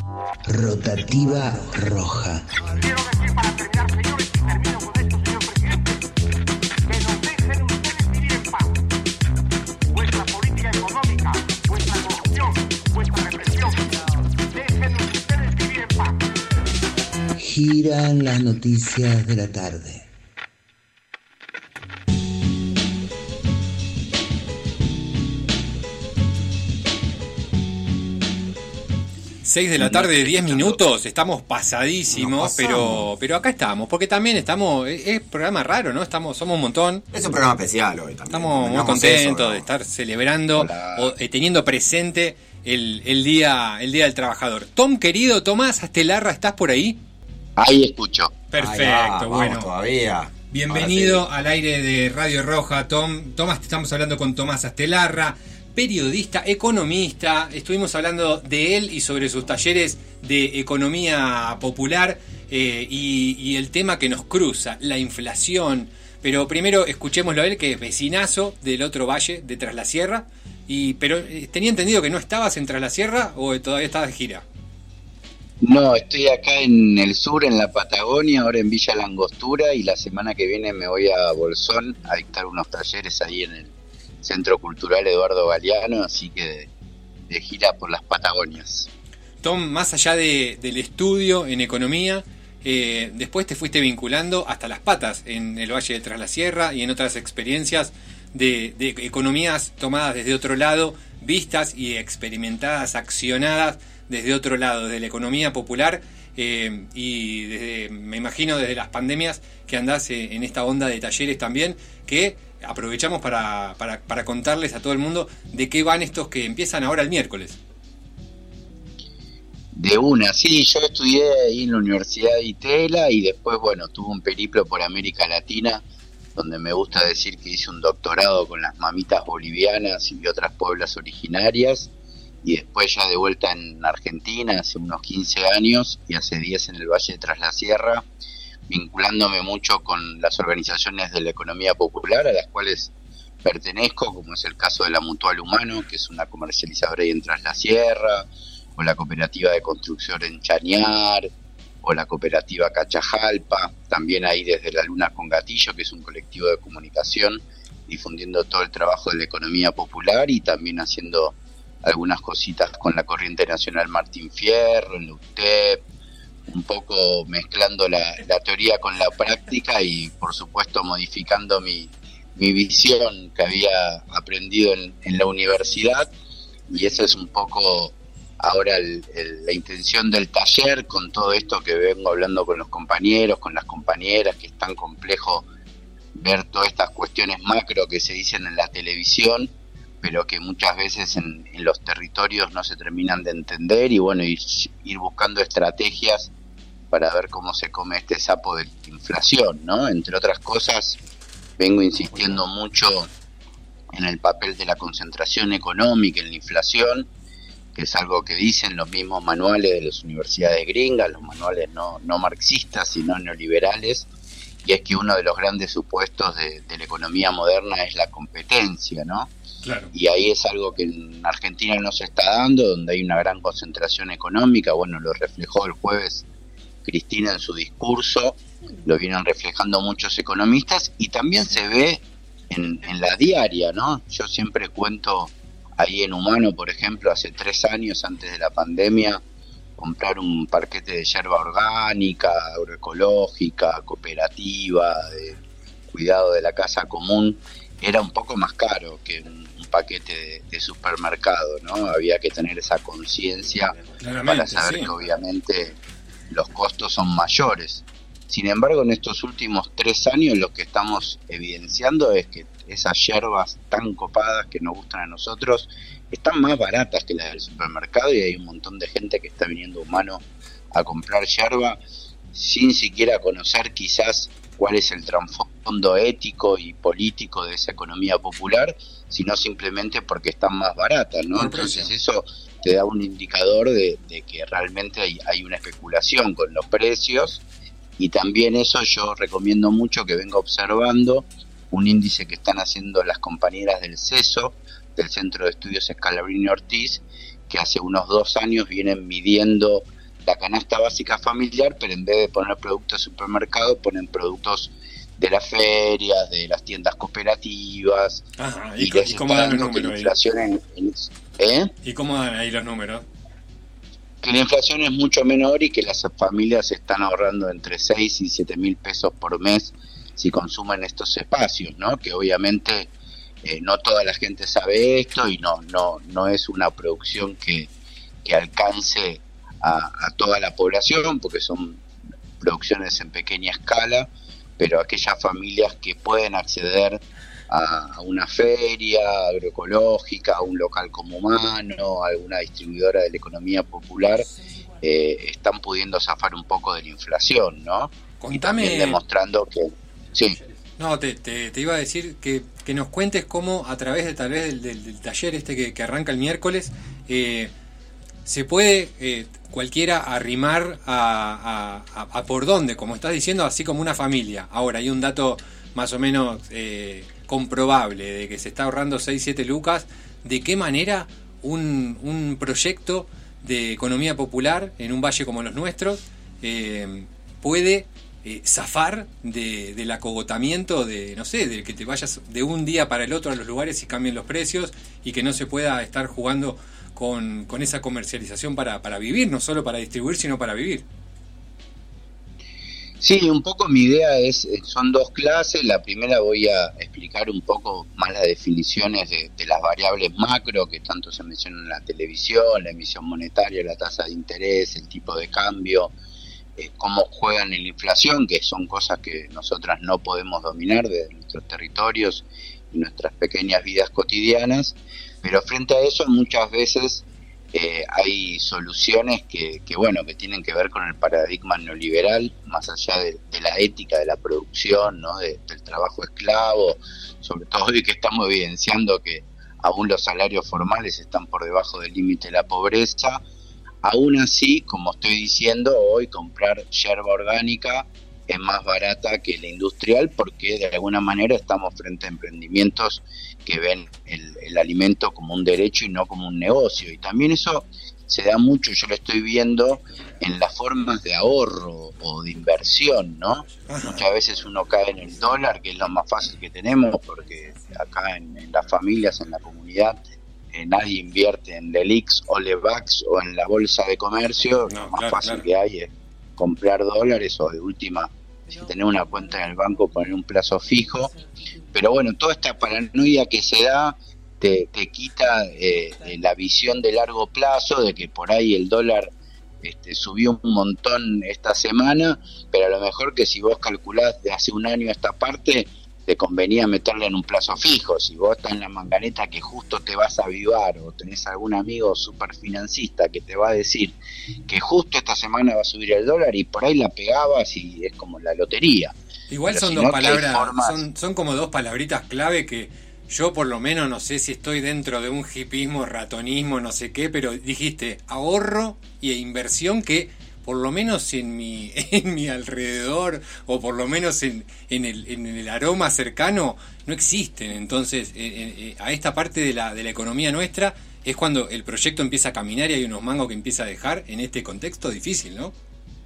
Rotativa roja. Quiero decir para terminar, señores, y termino con esto, señor presidente, que nos dejen ustedes vivir en paz. Vuestra política económica, vuestra corrupción, vuestra represión, dejen ustedes vivir en paz. Giran las noticias de la tarde. 6 de la tarde, 10 minutos, estamos pasadísimos, pero acá estamos, porque también estamos, es programa raro, ¿no? Somos un montón. Es un programa especial hoy también. Estamos muy contentos de estar celebrando o teniendo presente el día del trabajador. Tom, querido, Tomás Astelarra, ¿estás por ahí? Ahí escucho. Perfecto, bueno. Todavía. Bienvenido al aire de Radio Roja, Tom. Tomás, estamos hablando con Tomás Astelarra, periodista, economista. Estuvimos hablando de él y sobre sus talleres de economía popular y el tema que nos cruza, la inflación. Pero primero escuchémoslo a él, que es vecinazo del otro valle, de Tras la Sierra. Pero tenía entendido que no estabas en Tras la Sierra o todavía estabas de gira. No, estoy acá en el sur, en la Patagonia, ahora en Villa Langostura, y la semana que viene me voy a Bolsón a dictar unos talleres ahí en el Centro Cultural Eduardo Galeano, así que de gira por las Patagonias. Tom, más allá del estudio en economía, después te fuiste vinculando hasta las patas en el Valle de Tras la Sierra y en otras experiencias de economías tomadas desde otro lado, vistas y experimentadas, accionadas desde otro lado, desde la economía popular y desde, me imagino, desde las pandemias que andás en esta onda de talleres también, que aprovechamos para contarles a todo el mundo de qué van estos que empiezan ahora el miércoles. De una, sí, yo estudié ahí en la Universidad de Itela y después, bueno, tuve un periplo por América Latina, donde me gusta decir que hice un doctorado con las mamitas bolivianas y otras pueblos originarias, y después ya de vuelta en Argentina hace unos 15 años y hace 10 en el Valle de Tras la Sierra, vinculándome mucho con las organizaciones de la economía popular a las cuales pertenezco, como es el caso de la Mutual Humano, que es una comercializadora ahí en Tras la Sierra, o la cooperativa de construcción en Chañar, o la cooperativa Cachajalpa, también ahí desde La Luna con Gatillo, que es un colectivo de comunicación, difundiendo todo el trabajo de la economía popular y también haciendo algunas cositas con la Corriente Nacional Martín Fierro, en la UTEP, un poco mezclando la teoría con la práctica y por supuesto modificando mi visión que había aprendido en la universidad, y esa es un poco ahora la intención del taller, con todo esto que vengo hablando con los compañeros, con las compañeras, que es tan complejo ver todas estas cuestiones macro que se dicen en la televisión, pero que muchas veces en los territorios no se terminan de entender, y bueno, ir buscando estrategias para ver cómo se come este sapo de la inflación, ¿no? Entre otras cosas, vengo insistiendo mucho en el papel de la concentración económica en la inflación, que es algo que dicen los mismos manuales de las universidades gringas, los manuales no marxistas, sino neoliberales, y es que uno de los grandes supuestos de la economía moderna es la competencia, ¿no? Claro. Y ahí es algo que en Argentina no se está dando, donde hay una gran concentración económica. Bueno, lo reflejó el jueves Cristina en su discurso, lo vienen reflejando muchos economistas, y también se ve en la diaria, ¿no? Yo siempre cuento ahí en Humano, por ejemplo, hace 3 años, antes de la pandemia, comprar un paquete de yerba orgánica, agroecológica, cooperativa, de cuidado de la casa común, era un poco más caro que un paquete de supermercado, ¿no? Había que tener esa conciencia para saber que obviamente los costos son mayores. Sin embargo, en estos últimos 3 años lo que estamos evidenciando es que esas yerbas tan copadas que nos gustan a nosotros están más baratas que las del supermercado, y hay un montón de gente que está viniendo Humano a comprar yerba sin siquiera conocer quizás cuál es el trasfondo ético y político de esa economía popular, sino simplemente porque están más baratas, ¿no? Entonces eso te da un indicador de que realmente hay una especulación con los precios, y también eso yo recomiendo mucho que venga observando un índice que están haciendo las compañeras del CESO, del Centro de Estudios Scalabrini Ortiz, que hace unos 2 años vienen midiendo la canasta básica familiar, pero en vez de poner productos de supermercado, ponen productos de las ferias, de las tiendas cooperativas. Ajá, y ¿y cómo dan los números ahí? Inflación ¿Y cómo dan ahí los números? Que la inflación es mucho menor y que las familias están ahorrando entre 6 y 7 mil pesos por mes si consumen estos espacios, ¿no? Que obviamente no toda la gente sabe esto y no es una producción que alcance a toda la población, porque son producciones en pequeña escala, pero aquellas familias que pueden acceder a una feria agroecológica, a un local como Humano, a alguna distribuidora de la economía popular, están pudiendo zafar un poco de la inflación, ¿no? Contame. Y también demostrando que... Sí. No, te iba a decir que nos cuentes cómo a través de tal vez del taller que arranca el miércoles, se puede cualquiera arrimar a por dónde, como estás diciendo, así como una familia. Ahora, hay un dato más o menos comprobable de que se está ahorrando 6-7 lucas. ¿De qué manera un proyecto de economía popular en un valle como los nuestros puede zafar del acogotamiento de, no sé, de que te vayas de un día para el otro a los lugares y cambien los precios y que no se pueda estar jugando con esa comercialización para vivir, no solo para distribuir, sino para vivir? Sí, un poco mi idea son dos clases. La primera voy a explicar un poco más las definiciones de las variables macro que tanto se mencionan en la televisión, la emisión monetaria, la tasa de interés, el tipo de cambio, cómo juegan en la inflación, que son cosas que nosotras no podemos dominar de nuestros territorios y nuestras pequeñas vidas cotidianas, pero frente a eso muchas veces hay soluciones que tienen que ver con el paradigma neoliberal, más allá de la ética de la producción, ¿no? Del trabajo esclavo, sobre todo hoy que estamos evidenciando que aún los salarios formales están por debajo del límite de la pobreza. Aún así, como estoy diciendo, hoy comprar yerba orgánica es más barata que la industrial, porque de alguna manera estamos frente a emprendimientos que ven el alimento como un derecho y no como un negocio. Y también eso se da mucho, yo lo estoy viendo en las formas de ahorro o de inversión, ¿no? Ajá. Muchas veces uno cae en el dólar, que es lo más fácil que tenemos, porque acá en las familias, en la comunidad, nadie invierte en Lelix o Levax o en la bolsa de comercio. Lo más fácil que hay es comprar dólares o de última, si tener una cuenta en el banco, poner un plazo fijo. Pero bueno, toda esta paranoia que se da te quita la visión de largo plazo, de que por ahí el dólar subió un montón esta semana, pero a lo mejor que si vos calculás de hace un año a esta parte, te convenía meterle en un plazo fijo. Si vos estás en la manganeta que justo te vas a avivar, o tenés algún amigo super financista que te va a decir que justo esta semana va a subir el dólar, y por ahí la pegabas y es como la lotería. Igual pero son dos palabras, son como dos palabritas clave que yo por lo menos no sé si estoy dentro de un hipismo, ratonismo, no sé qué, pero dijiste ahorro e inversión, que por lo menos en mi alrededor, o por lo menos en el aroma cercano, no existen. Entonces, a esta parte de la economía nuestra es cuando el proyecto empieza a caminar y hay unos mangos que empieza a dejar en este contexto difícil, ¿no?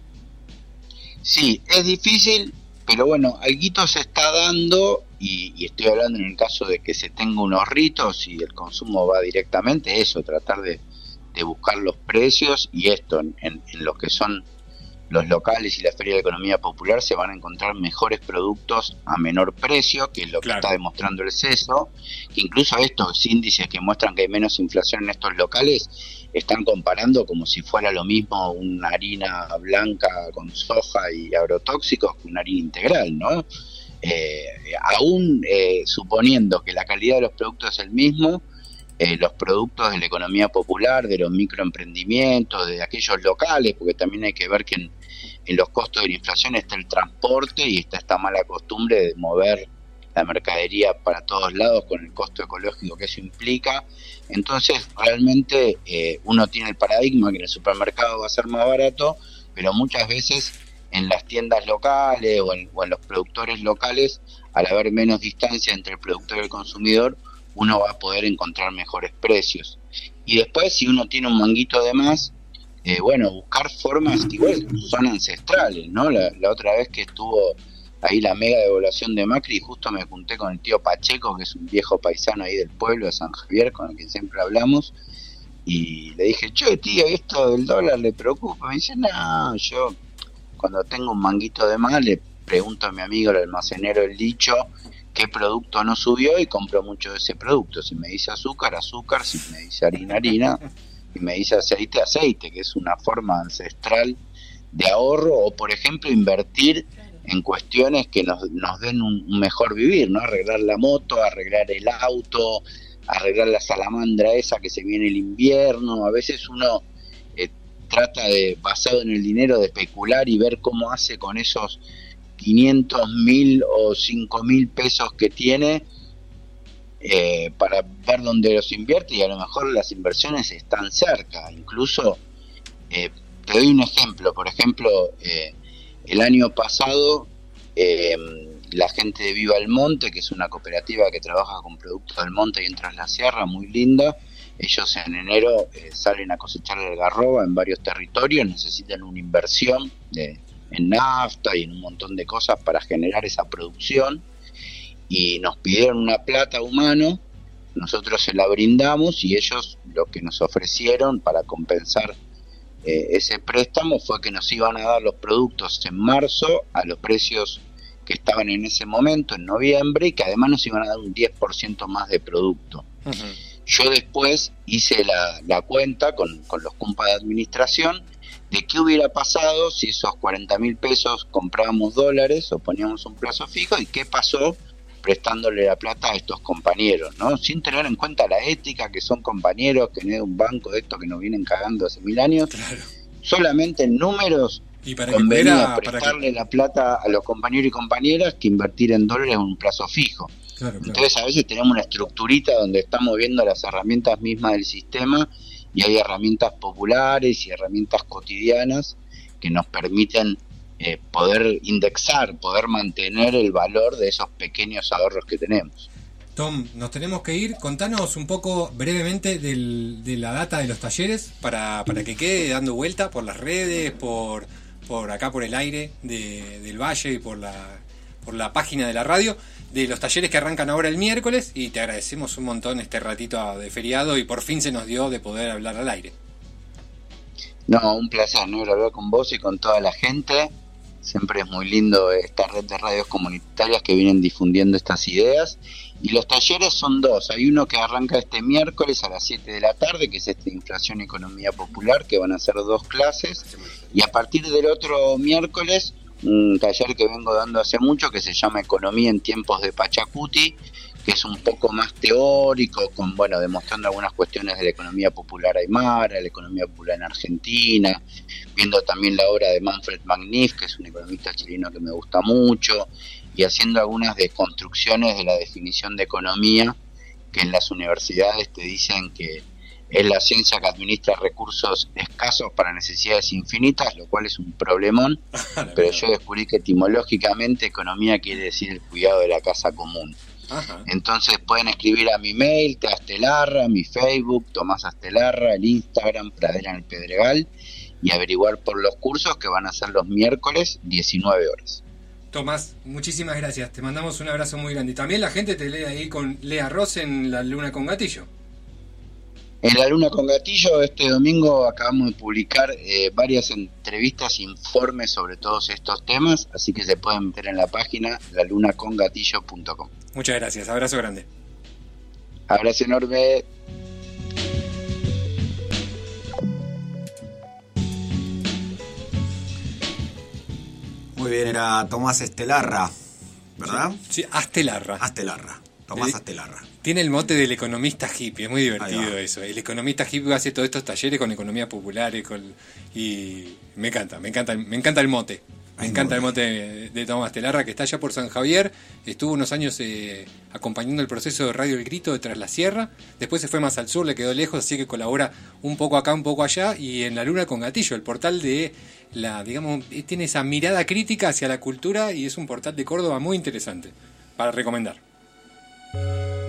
Sí, es difícil, pero bueno, alguito se está dando, y estoy hablando en el caso de que se tenga unos ritos y el consumo va directamente, eso, tratar de buscar los precios, y esto en lo que son los locales y la Feria de Economía Popular se van a encontrar mejores productos a menor precio, que es lo que está demostrando el CESO, que incluso estos índices que muestran que hay menos inflación en estos locales están comparando como si fuera lo mismo una harina blanca con soja y agrotóxicos que una harina integral, ¿no? Aún suponiendo que la calidad de los productos es el mismo, los productos de la economía popular, de los microemprendimientos, de aquellos locales, porque también hay que ver que en los costos de la inflación está el transporte y está esta mala costumbre de mover la mercadería para todos lados con el costo ecológico que eso implica. Entonces realmente uno tiene el paradigma que en el supermercado va a ser más barato, pero muchas veces en las tiendas locales o en los productores locales, al haber menos distancia entre el productor y el consumidor, uno va a poder encontrar mejores precios. Y después, si uno tiene un manguito de más, bueno, buscar formas que igual son ancestrales, ¿no? La otra vez que estuvo ahí la mega devaluación de Macri, justo me junté con el tío Pacheco, que es un viejo paisano ahí del pueblo de San Javier, con el que siempre hablamos, y le dije, che, tío, ¿y esto del dólar le preocupa? Me dice, no, yo cuando tengo un manguito de más le pregunto a mi amigo el almacenero El Dicho qué producto no subió y compro mucho de ese producto. Si me dice azúcar, azúcar, si me dice harina, harina, y me dice aceite, aceite, que es una forma ancestral de ahorro, o por ejemplo invertir en cuestiones que nos den un mejor vivir, ¿no? Arreglar la moto, arreglar el auto, arreglar la salamandra esa que se viene el invierno. A veces uno trata de, basado en el dinero, de especular y ver cómo hace con esos 500.000 o 5.000 pesos que tiene, para ver dónde los invierte, y a lo mejor las inversiones están cerca. Incluso te doy un ejemplo, por ejemplo, el año pasado la gente de Viva el Monte, que es una cooperativa que trabaja con productos del monte y en Tras la Sierra, muy linda, ellos en enero salen a cosechar el algarroba en varios territorios, necesitan una inversión en nafta y en un montón de cosas para generar esa producción, y nos pidieron una plata humano, nosotros se la brindamos, y ellos lo que nos ofrecieron para compensar ese préstamo fue que nos iban a dar los productos en marzo a los precios que estaban en ese momento, en noviembre, y que además nos iban a dar un 10% más de producto. Uh-huh. Yo después hice la cuenta con los compas de administración de qué hubiera pasado si esos 40.000 pesos comprábamos dólares o poníamos un plazo fijo, y qué pasó prestándole la plata a estos compañeros, ¿no? Sin tener en cuenta la ética, que son compañeros, que no es un banco de estos que nos vienen cagando hace 1000 años. Claro. Solamente en números y para convenía prestarle la plata a los compañeros y compañeras que invertir en dólares en un plazo fijo. Claro. Entonces a veces tenemos una estructurita donde estamos viendo las herramientas mismas del sistema, y hay herramientas populares y herramientas cotidianas que nos permiten poder indexar, poder mantener el valor de esos pequeños ahorros que tenemos. Tom, nos tenemos que ir. Contanos un poco brevemente de la data de los talleres para que quede dando vuelta por las redes, por acá por el aire del Valle y por la página de la radio, de los talleres que arrancan ahora el miércoles, y te agradecemos un montón este ratito de feriado, y por fin se nos dio de poder hablar al aire. No, un placer, ¿no? Hablar con vos y con toda la gente. Siempre es muy lindo esta red de radios comunitarias que vienen difundiendo estas ideas. Y los talleres son dos. Hay uno que arranca este miércoles a las 7 de la tarde, que es Inflación y Economía Popular, que van a ser 2 clases. Y a partir del otro miércoles, un taller que vengo dando hace mucho, que se llama Economía en tiempos de Pachacuti, que es un poco más teórico, demostrando algunas cuestiones de la economía popular aymara, la economía popular en Argentina, viendo también la obra de Manfred Magnif, que es un economista chileno que me gusta mucho, y haciendo algunas desconstrucciones de la definición de economía, que en las universidades te dicen que es la ciencia que administra recursos escasos para necesidades infinitas, lo cual es un problemón, pero yo descubrí que etimológicamente economía quiere decir el cuidado de la casa común. Ajá. Entonces pueden escribir a mi mail, Astelarra, mi Facebook, Tomás Astelarra, el Instagram, Pradera en el Pedregal, y averiguar por los cursos que van a ser los miércoles, 19 horas. Tomás, muchísimas gracias, te mandamos un abrazo muy grande. Y también la gente te lee ahí con Lea Ross en La Luna con Gatillo. En La Luna con Gatillo, este domingo acabamos de publicar varias entrevistas, informes sobre todos estos temas, así que se pueden meter en la página lalunacongatillo.com. Muchas gracias, abrazo grande. Abrazo enorme. Muy bien, era Tomás Astelarra, ¿verdad? Sí, Astelarra. Tomás Astelarra. Tiene el mote del economista hippie, es muy divertido eso. El economista hippie hace todos estos talleres con economía popular y me encanta el mote. Me encanta el mote de Tomás Astelarra, que está allá por San Javier. Estuvo unos años acompañando el proceso de Radio El Grito de Tras la Sierra. Después se fue más al sur, le quedó lejos, así que colabora un poco acá, un poco allá. Y en La Luna con Gatillo, el portal de tiene esa mirada crítica hacia la cultura, y es un portal de Córdoba muy interesante para recomendar.